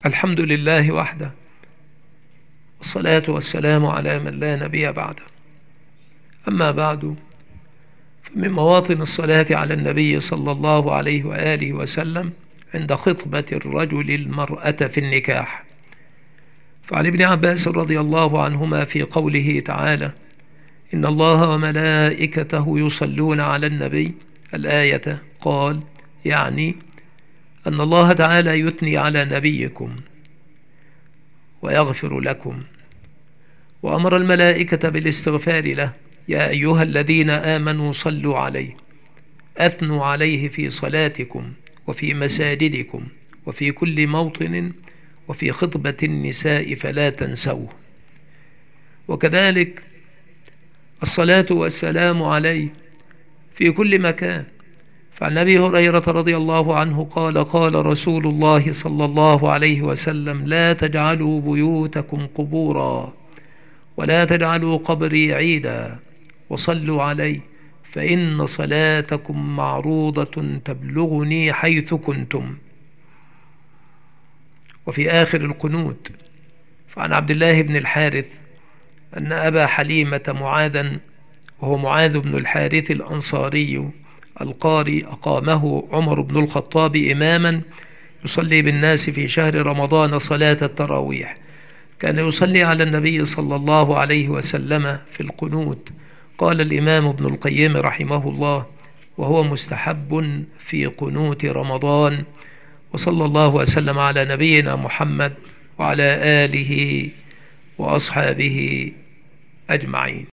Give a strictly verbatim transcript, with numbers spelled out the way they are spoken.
الحمد لله وحده، والصلاة والسلام على من لا نبي بعده. أما بعد، فمن مواطن الصلاة على النبي صلى الله عليه وآله وسلم عند خطبة الرجل المرأة في النكاح. فعن ابن عباس رضي الله عنهما في قوله تعالى: إن الله وملائكته يصلون على النبي، الآية، قال: يعني أن الله تعالى يثني على نبيكم ويغفر لكم، وأمر الملائكة بالاستغفار له: يا أيها الذين آمنوا صلوا عليه، أثنوا عليه في صلاتكم وفي مساجدكم وفي كل موطن وفي خطبة النساء فلا تنسوه. وكذلك الصلاة والسلام عليه في كل مكان. فعن أبي هريرة رضي الله عنه قال: قال رسول الله صلى الله عليه وسلم: لا تجعلوا بيوتكم قبورا ولا تجعلوا قبري عيدا، وصلوا علي فإن صلاتكم معروضة تبلغني حيث كنتم. وفي آخر القنوت، فعن عبد الله بن الحارث أن أبا حليمة معاذا، وهو معاذ بن الحارث الأنصاري القاري، أقامه عمر بن الخطاب إماما يصلي بالناس في شهر رمضان صلاة التراويح. كان يصلي على النبي صلى الله عليه وسلم في القنوت. قال الإمام ابن القيم رحمه الله: وهو مستحب في قنوت رمضان. وصلى الله وسلم على نبينا محمد وعلى آله وأصحابه أجمعين.